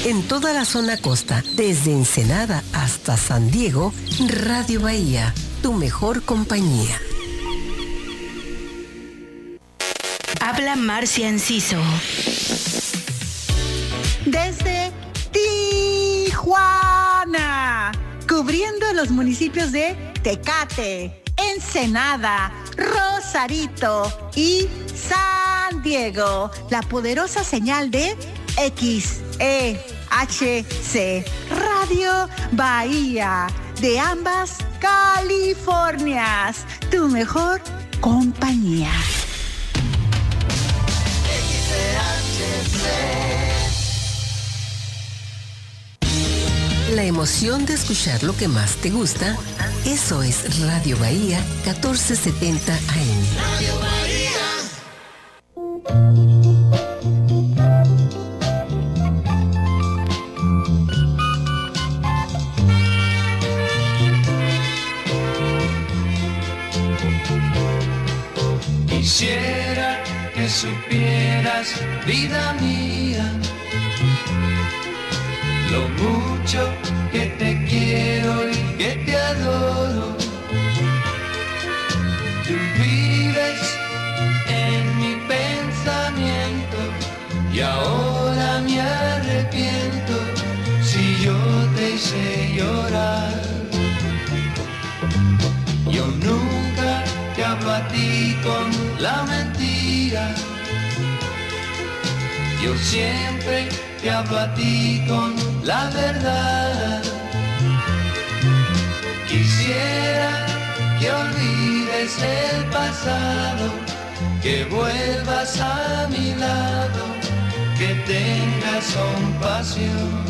En toda la zona costa, desde Ensenada hasta San Diego, Radio Bahía, tu mejor compañía. Habla Marcia Enciso. Desde Tijuana, cubriendo los municipios de Tecate, Ensenada, Rosarito y San Diego. La poderosa señal de XEHC, Radio Bahía, de ambas Californias, tu mejor compañía. La emoción de escuchar lo que más te gusta, eso es Radio Bahía 1470 AM. Radio Bahía. Quisiera que supieras, vida mía, lo mucho que te quiero y que te adoro. Tú vives en mi pensamiento y ahora me arrepiento si yo te hice llorar. Yo nunca te hablo a ti con la mentira, yo siempre te hablo a ti con la verdad. Quisiera que olvides el pasado, que vuelvas a mi lado, que tengas compasión.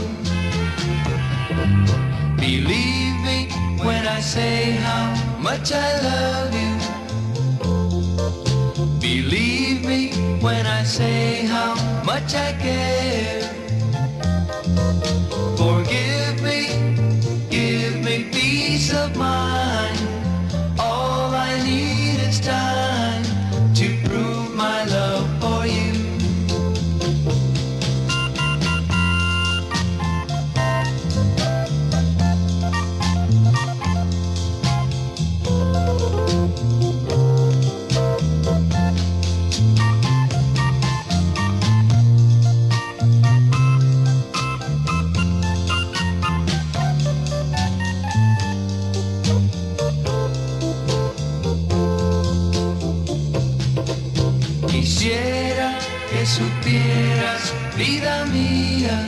Believe me when I say how much I love you. Believe me when I say how much I care. Forgive me, give me peace of mind. All I need is time to prove my love for you. Quisiera que supieras, vida mía,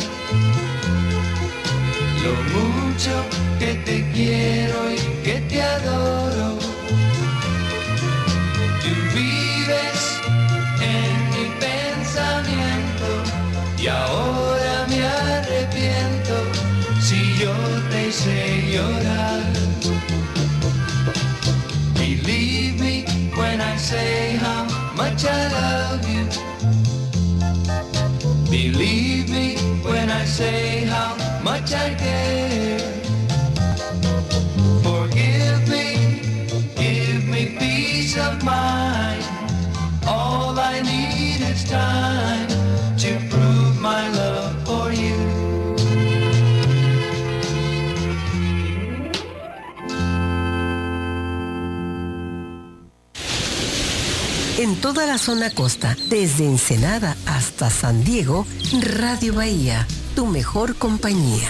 lo mucho que te quiero y que te adoro. Tú vives en mi pensamiento y ahora me arrepiento si yo te hice llorar. Believe me when I say how much I love you. Believe me when I say how much I care. Forgive me, give me peace of mind. All I need is time to prove my love for you. En toda la zona costa, desde Ensenada hasta San Diego, Radio Bahía, tu mejor compañía.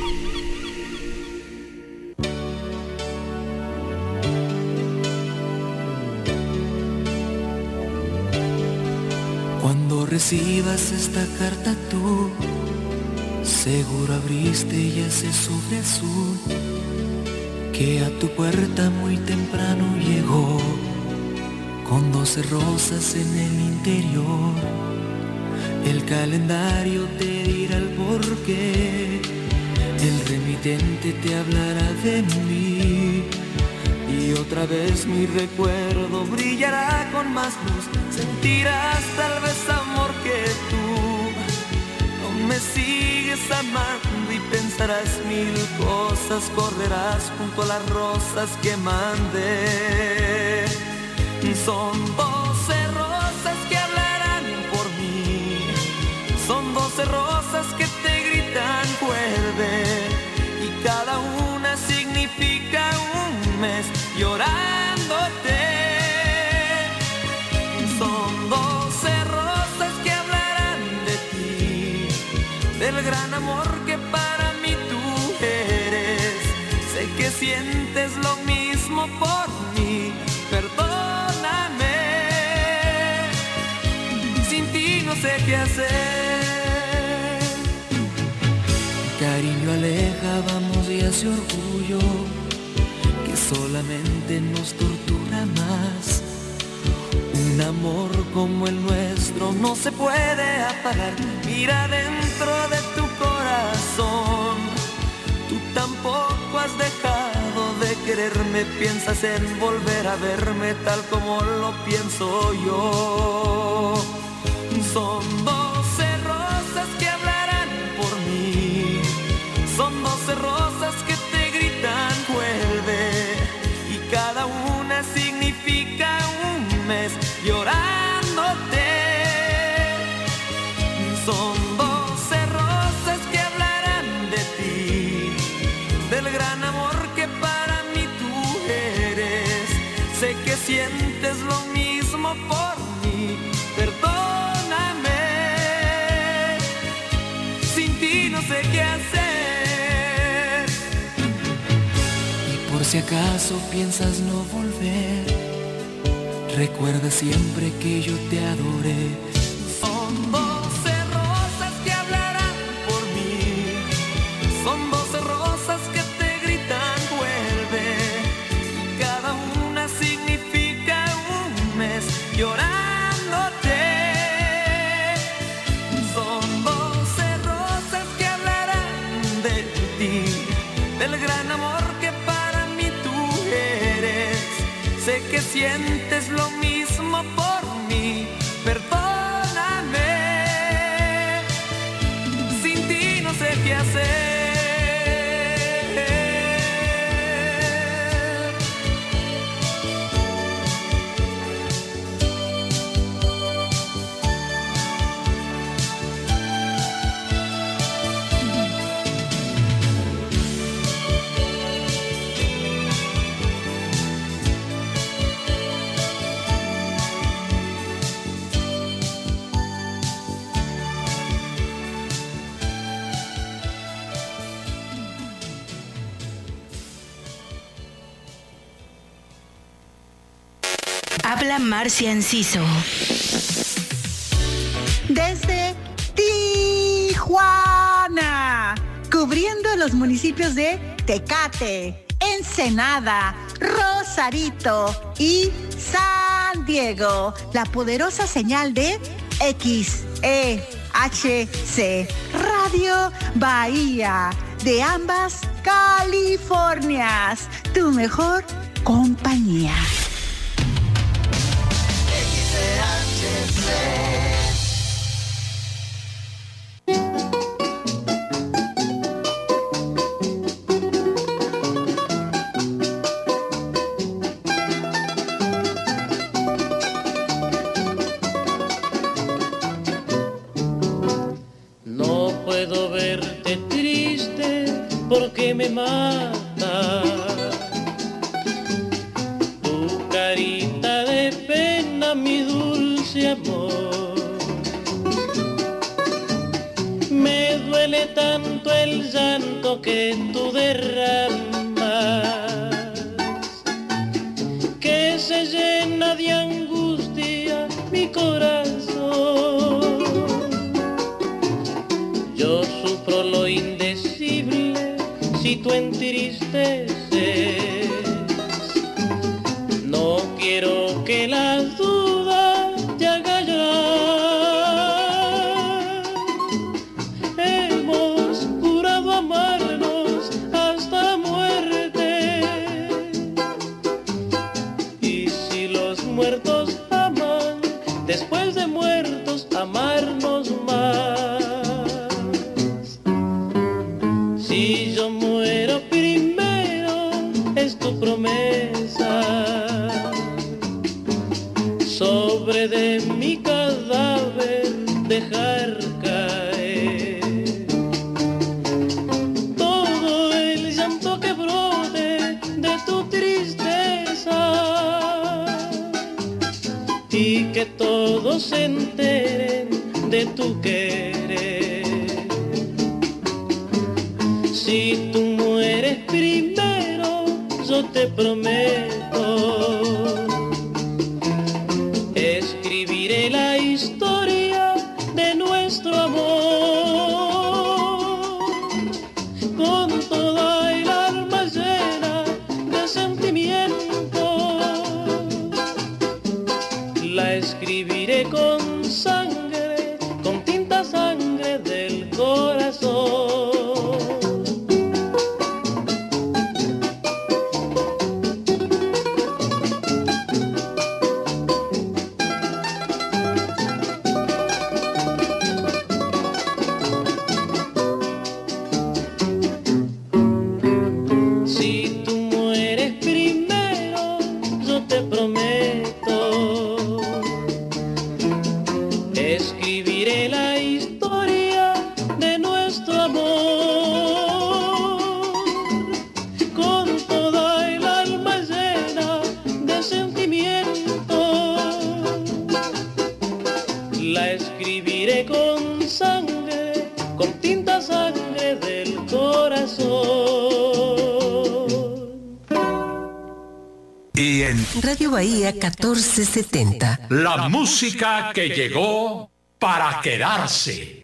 Cuando recibas esta carta tú, seguro abriste ya ese sobre azul que a tu puerta muy temprano llegó, con 12 rosas en el interior. El calendario te dirá el porqué, el remitente te hablará de mí, y otra vez mi recuerdo brillará con más luz. Sentirás tal vez amor que tú no me sigues amando, y pensarás mil cosas, correrás junto a las rosas que mandé. Son 12 rosas que hablarán por mí, son 12 rosas que te gritan del gran amor que para mí tú eres. Sé que sientes lo mismo por mí, perdóname. Sin ti no sé qué hacer. Cariño aleja, vamos y hace orgullo que solamente nos tortura más. Un amor como el nuestro no se puede apagar. Mira dentro de tu corazón, tú tampoco has dejado de quererme. Piensas en volver a verme tal como lo pienso yo. Son 12 rosas que hablarán por mí, son 12 rosas que te gritan vuelve, y cada una significa un mes llorándote. Son 12 rosas que hablarán de ti, del gran amor que para mí tú eres. Sé que sientes lo mismo por mí, perdóname. Sin ti no sé qué hacer. Y por si acaso piensas no volver, recuerda siempre que yo te adoré. Son 12 rosas que hablarán por mí, son 12 rosas que te gritan vuelve, y cada una significa un mes llorándote. Son 12 rosas que hablarán de ti, del gran amor que para mí tú eres. Sé que sientes lo mismo por mí, perdóname. Sin ti no sé qué hacer. Habla Marcia Enciso. Desde Tijuana, cubriendo los municipios de Tecate, Ensenada, Rosarito y San Diego. La poderosa señal de XEHC, Radio Bahía, de ambas Californias, tu mejor compañía. No puedo verte triste porque me mata tu carita de pena, mi dulce amor. Me duele tanto el llanto que tú derramas, que se llena de angustia mi corazón. Yo sufro lo indecible si tú entristeces. No quiero que las dudas te hagan llorar. Hemos jurado amarnos hasta la muerte, y si los muertos aman, después de muertos amarnos más. Si yo muero primero, es tu promesa, sobre de mi cadáver dejar caer todo el llanto que brote de tu tristeza, y que todos se enteren de tu querer. Si tú mueres primero, yo te prometo, escribiré la historia de nuestro amor, con toda el alma llena de sentimiento. La escribiré con sangre, con tinta sangre del corazón. Radio Bahía 1470. La música que llegó para quedarse.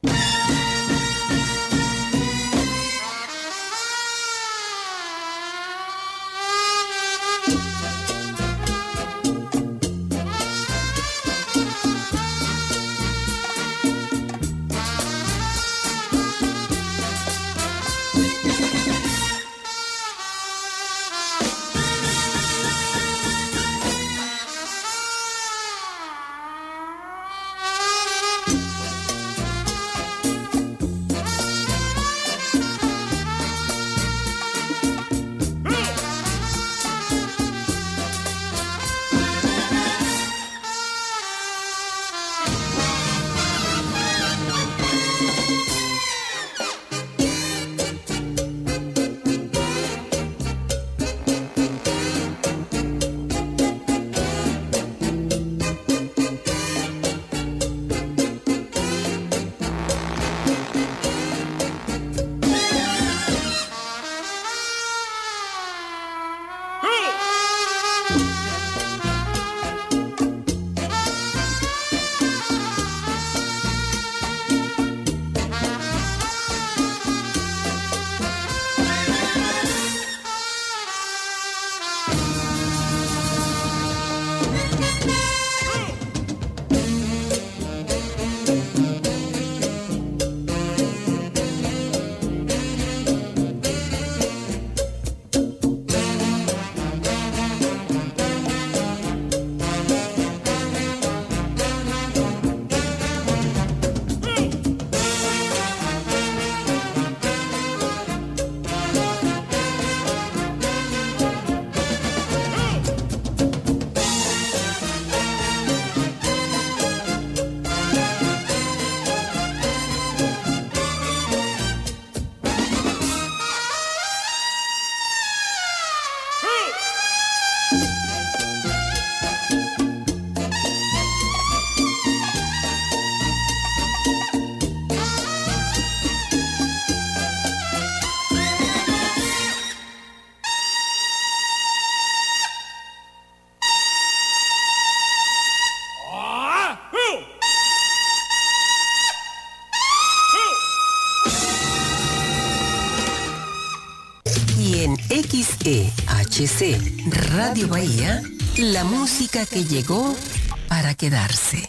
XEHC Radio Bahía, la música que llegó para quedarse.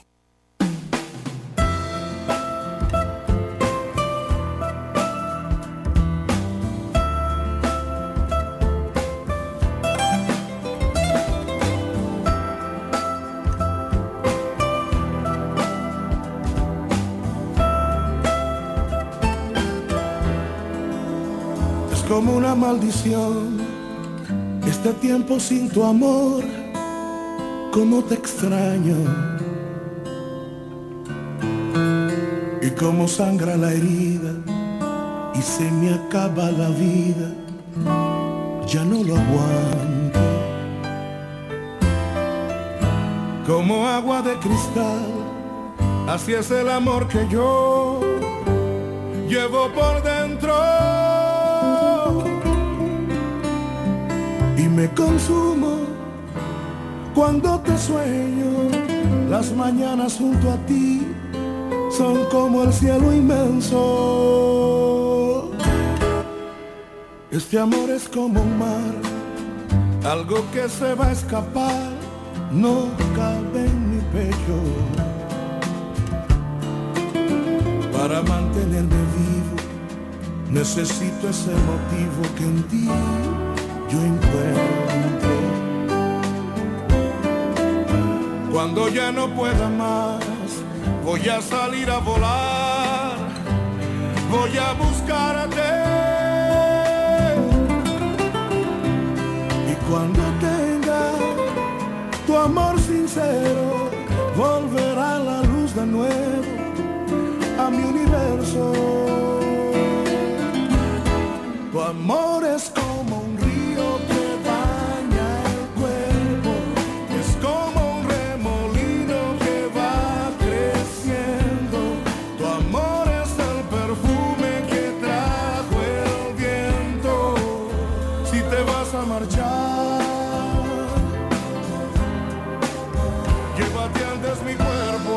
Es como una maldición este tiempo sin tu amor, cómo te extraño y cómo sangra la herida y se me acaba la vida, ya no lo aguanto. Como agua de cristal, así es el amor que yo llevo por dentro. me consumo cuando te sueño. Las mañanas junto a ti son como el cielo inmenso. Este amor es como un mar, algo que se va a escapar, no cabe en mi pecho. Para mantenerme vivo, necesito ese motivo que en ti yo encuentro. Cuando ya no pueda más, voy a salir a volar, voy a buscarte. Y cuando tenga tu amor sincero, volverá la luz de nuevo a mi universo. Tu amor es como un río que baña el cuerpo, es como un remolino que va creciendo. Tu amor es el perfume que trajo el viento. Si te vas a marchar, llévate antes mi cuerpo.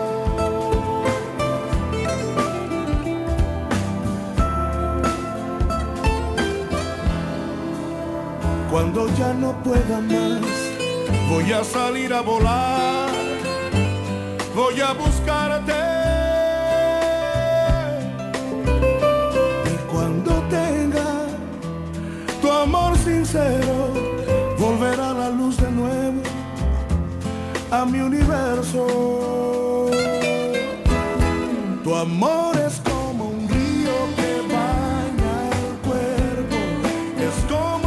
Cuando ya no pueda más, voy a salir a volar, voy a buscarte. Y cuando tenga tu amor sincero, volverá la luz de nuevo a mi universo. Tu amor es como un río que baña el cuerpo, es como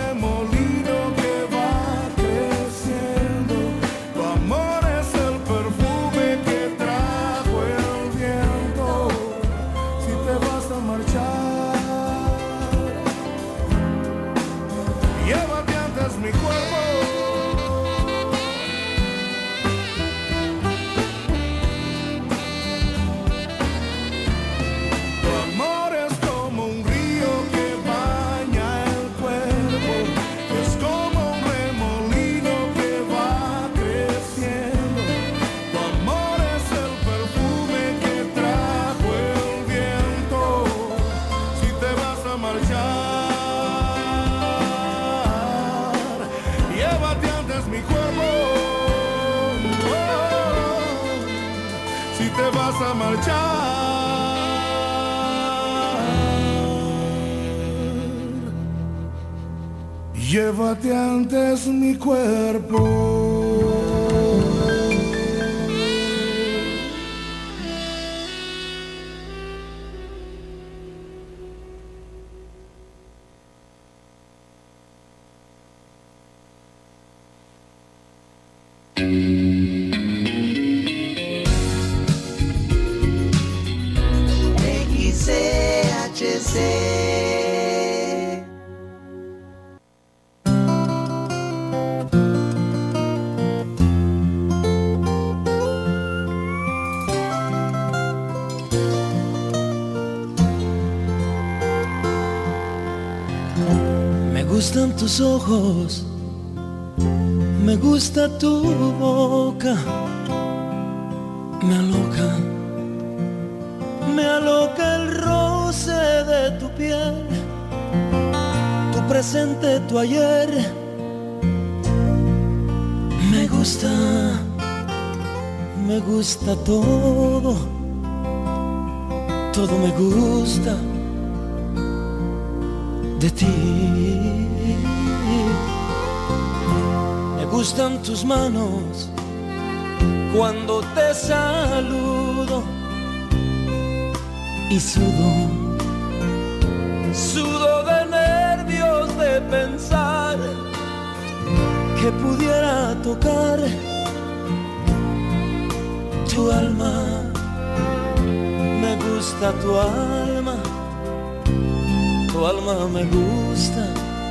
a marchar, llévate antes mi cuerpo. Me gustan tus ojos, me gusta tu boca, me aloca el roce de tu piel, tu presente, tu ayer. Me gusta todo, todo me gusta de ti. Me gustan tus manos cuando te saludo y sudo de nervios de pensar que pudiera tocar tu alma. Me gusta tu alma me gusta,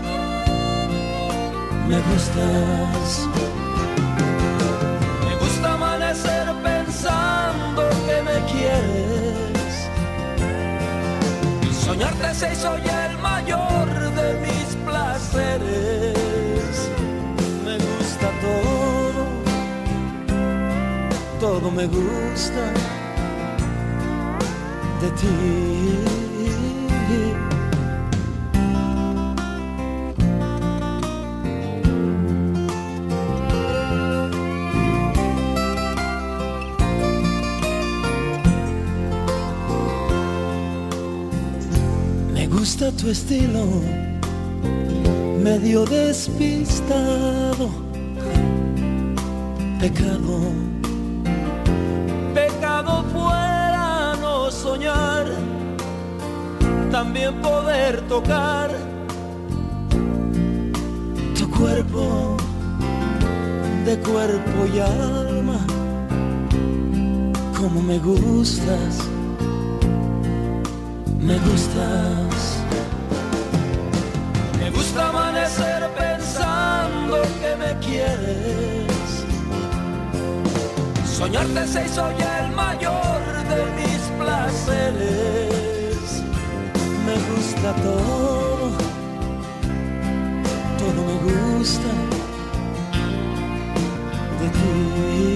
me gustas. Me gusta amanecer pensando que me quieres. Soñarte se hizo ya el mayor de mis placeres. me gusta de ti. Me gusta tu estilo, medio despistado, pecado. Pecado fuera no soñar, también poder tocar tu cuerpo, de cuerpo y alma. Como me gustas, me gustas. Me gusta amanecer pensando que me quieres. Soñarte se hizo ya el mayor de mis placeres. Me gusta todo, todo me gusta de ti.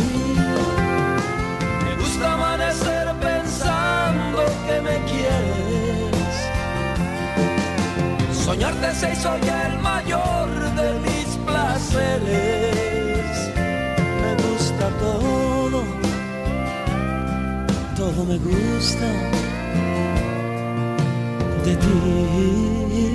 Me gusta amanecer pensando que me quieres. Soñarte se hizo ya el mayor de mis placeres. Me gusta todo, todo me gusta de ti.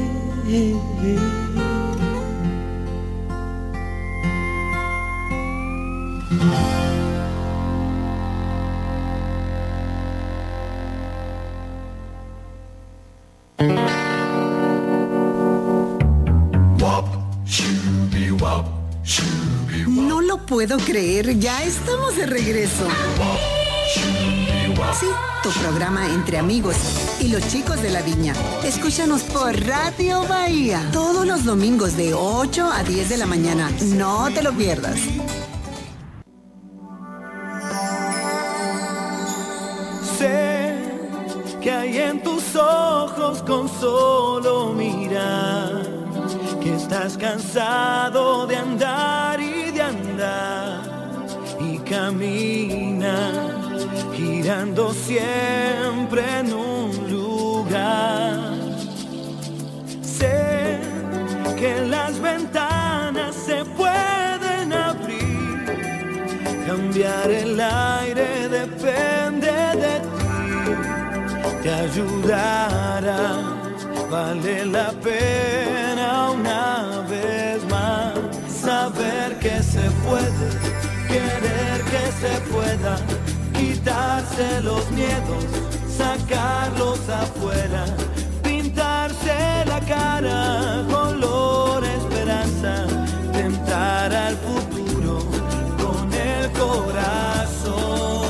No lo puedo creer, ya estamos de regreso. Sí, tu programa entre amigos y los chicos de la viña. Escúchanos por Radio Bahía todos los domingos de 8 a 10 de la mañana. No te lo pierdas. Sé que hay en tus ojos con solo mirar que estás cansado de andar y de andar y camina girando siempre en un lugar. Sé que las ventanas se pueden abrir, cambiar el aire depende de ti, te ayudará, vale la pena una vez más saber que se puede, querer que se pueda, quitarse los miedos, sacarlos afuera, pintarse la cara color esperanza, tentar al futuro con el corazón.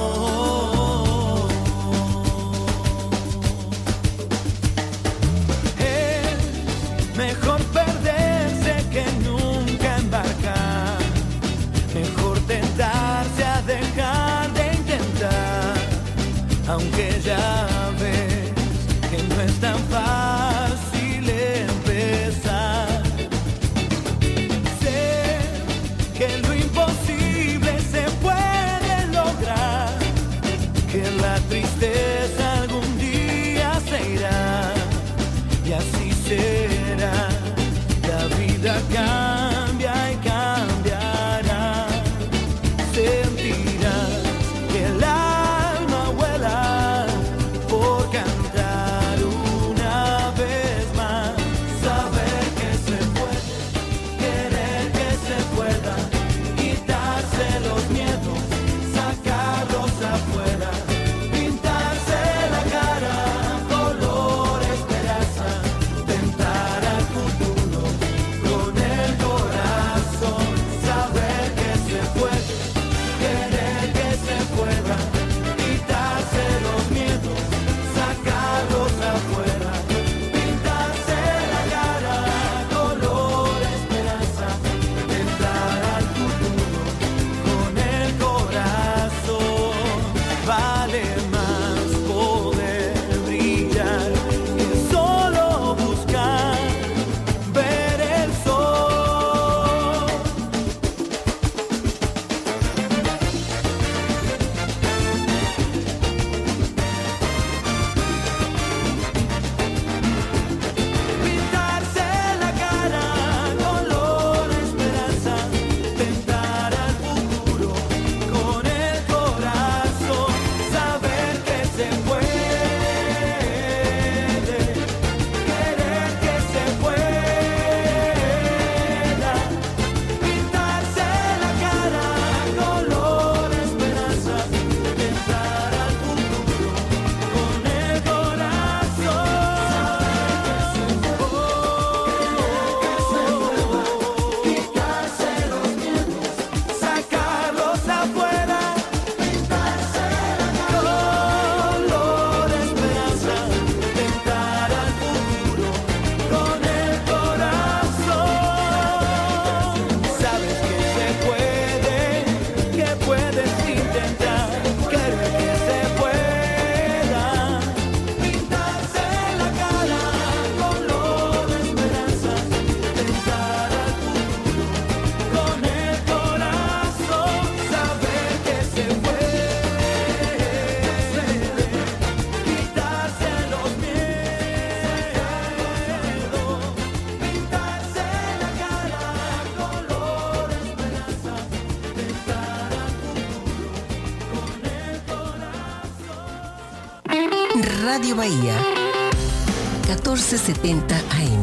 Mejor perderse que nunca embarcar, mejor tentarse a dejar de intentar, aunque ya ves que Radio Bahía, 1470 AM.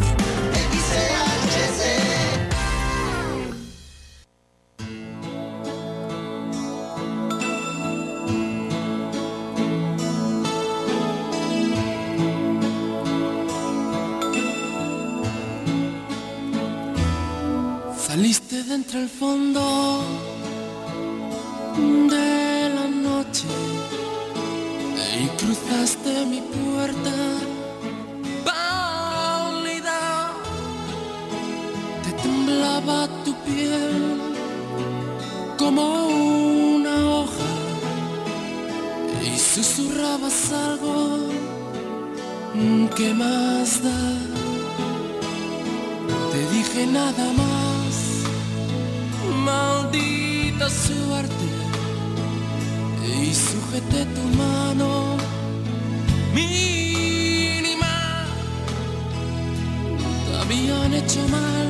Saliste de entre el fondo de la noche y cruzaste mi puerta pálida. Te temblaba tu piel como una hoja y susurrabas algo. ¿Qué más da? Te dije nada más, maldita suerte, y sujeté tu mano mínima. Te habían hecho mal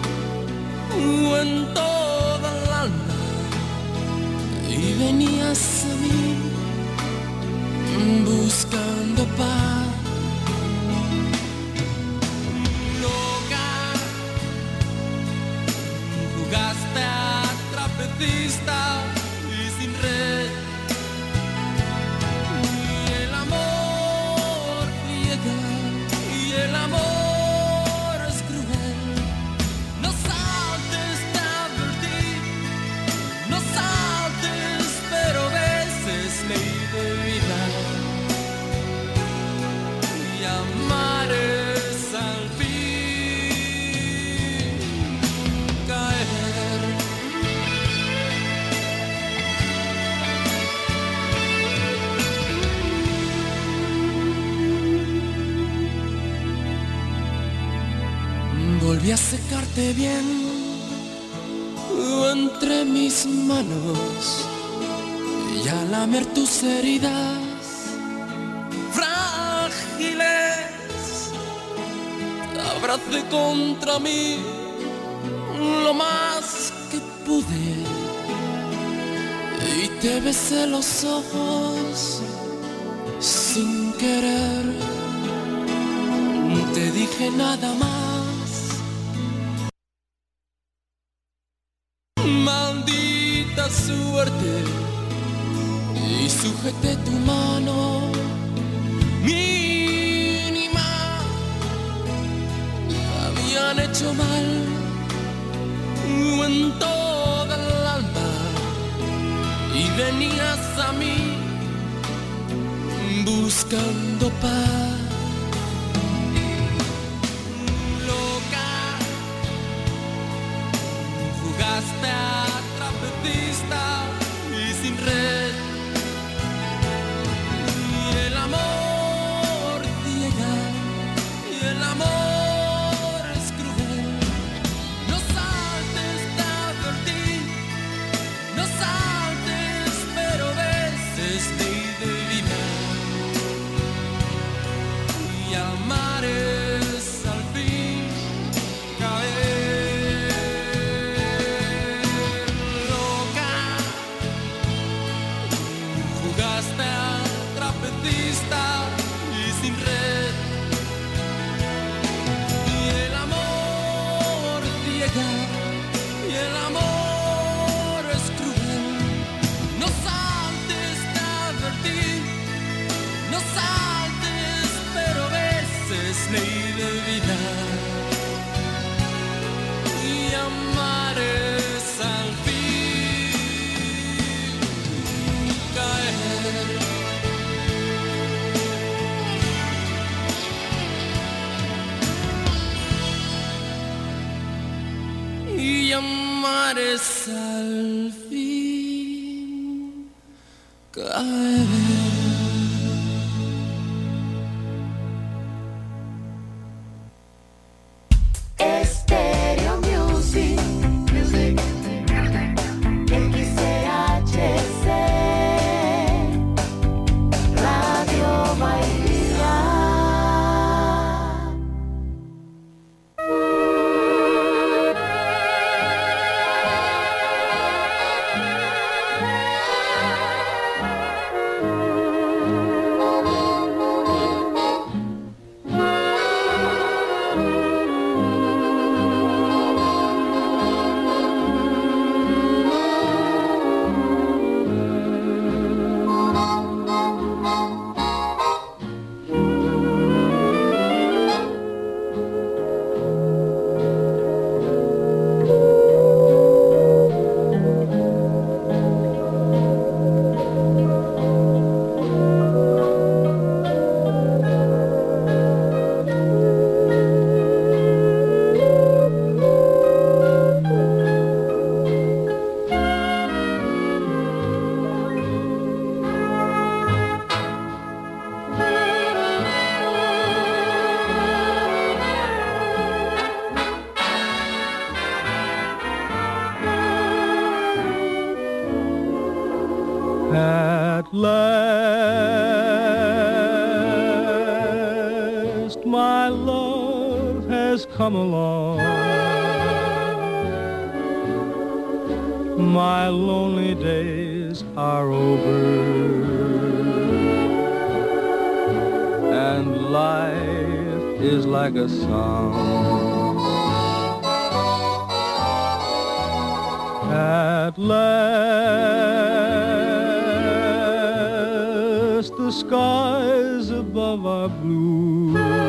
en toda el alma y venías a mí buscando paz. Jugaste a trapecista y sin red, y el amor ciega, y el amor es cruel. No saltes, te advertí, no saltes, pero ves, es ley de vida, y amar es al fin caer. Volví a secarte bien entre mis manos y a lamer tus heridas frágiles. Te abracé contra mí lo más que pude y te besé los ojos sin querer. Te dije nada más, maldita suerte, y sujeté tu mano mínima. Habían hecho mal en toda el alma y venías a mí buscando paz. Jugaste a trapecista y sin red, y el amor ciega, y el amor es cruel. No saltes, te advertí, no saltes, pero ves, es ley de vida, y amar es al fin caer. Y sin red, y el amor ciega, y el amor es cruel. No saltes, te advertí, no saltes, pero ves, es ley de vida, y amar es al fin caer. Y amar es al fin caer. Estéreo Music, XCHC, Radio Bahía. my love has come along. My lonely days are over, and life is like a song. At last, the skies above are blue.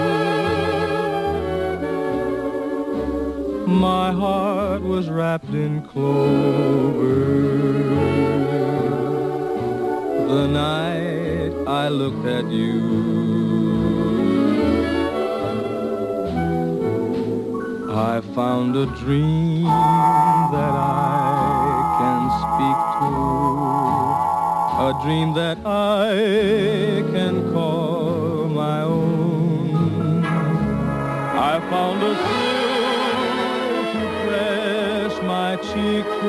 My heart was wrapped in clover the night I looked at you. I found a dream that I can speak to, a dream that I can call my own. I found a thrill to press my cheek to,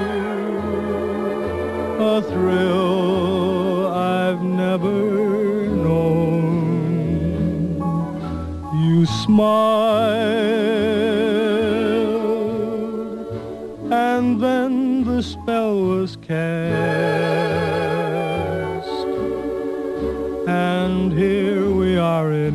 a thrill I've never known. You smiled, and then the spell was cast, and here we are in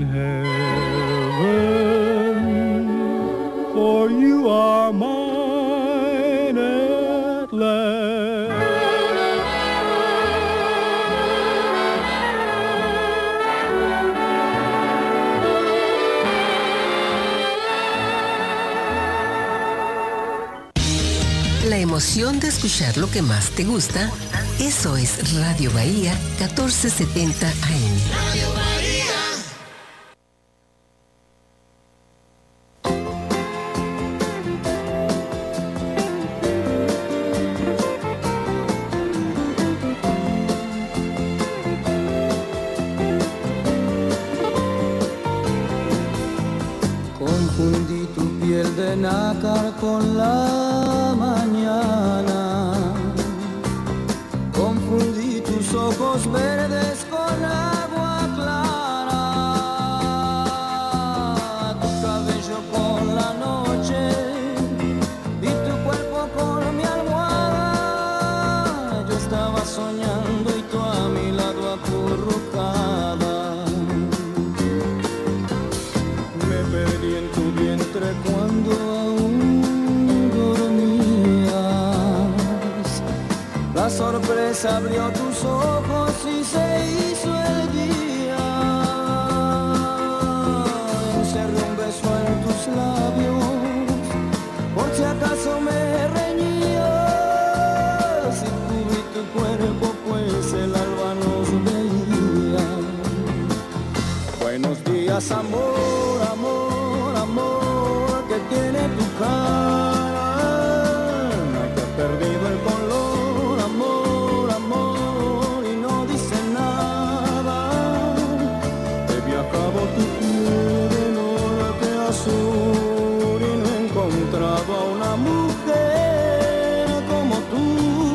heaven, for you are mine at last. La emoción de escuchar lo que más te gusta, eso es Radio Bahía 1470 AM. Radio Bahía. Confundí tu piel de nácar con la mañana, confundí tus ojos verdes con agua clara, tu cabello con la noche y tu cuerpo con mi almohada. Yo estaba soñando y tú a mi lado acurrucada. Me perdí en tu vientre cuando aún dormías. La sorpresa abrió tus ojos y se hizo el día. Encerré un beso en tus labios, por si acaso me reñías. Y cubrí tu cuerpo, pues el alba nos veía. Buenos días, amor, amor, amor, que tiene tu cara, que ha perdido el color, amor, amor, y no dice nada. He viajado tu piel de norte a sur y no he encontrado a una mujer como tú.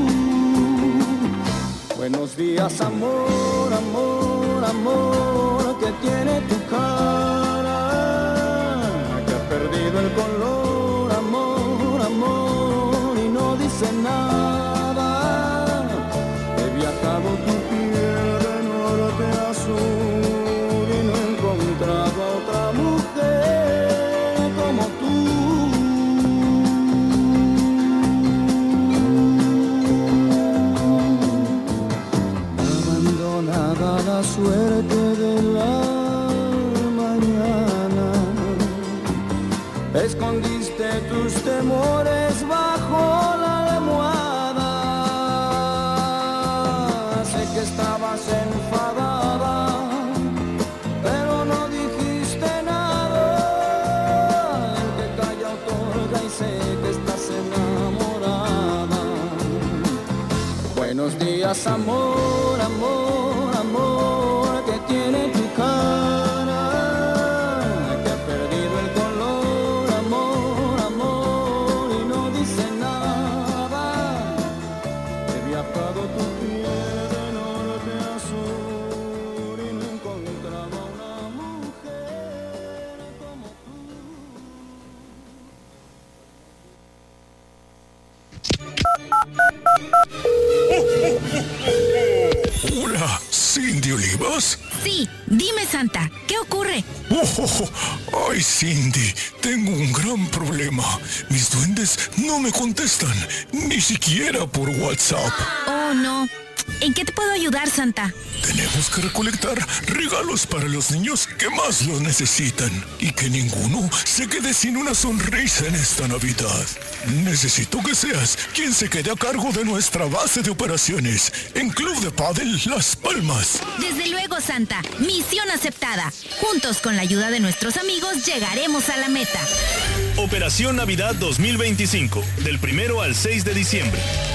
Buenos días, amor, amor, amor, que tiene tu cara, que ha perdido el color, amor, amor, y no dice nada. He viajado tu piel de norte a sur y no he encontrado a otra mujer como tú. Abandonada la suerte de la mañana, escondiste tus temores bajo la almohada. Sé que estabas enfadada, pero no dijiste nada. El que calla otorga y sé que estás enamorada. Buenos días, amor, amor, amor, que tiene tu cara, que ha perdido el color, amor, amor, y no dice nada. He viajado tu piel de norte a sur y no he encontrado a una mujer Hola, Cindy Olivas. Sí, dime Santa, ¿qué ocurre? Ay, Cindy, tengo un gran problema. Mis duendes no me contestan, ni siquiera por WhatsApp. Oh, no. ¿En qué te puedo ayudar, Santa? Tenemos que recolectar regalos para los niños que más los necesitan y que ninguno se quede sin una sonrisa en esta Navidad. Necesito que seas quien se quede a cargo de nuestra base de operaciones en Club de Pádel Las Palmas. Desde luego, Santa. Misión aceptada. Juntos, con la ayuda de nuestros amigos, llegaremos a la meta. Operación Navidad 2025, del 1 al 6 de diciembre.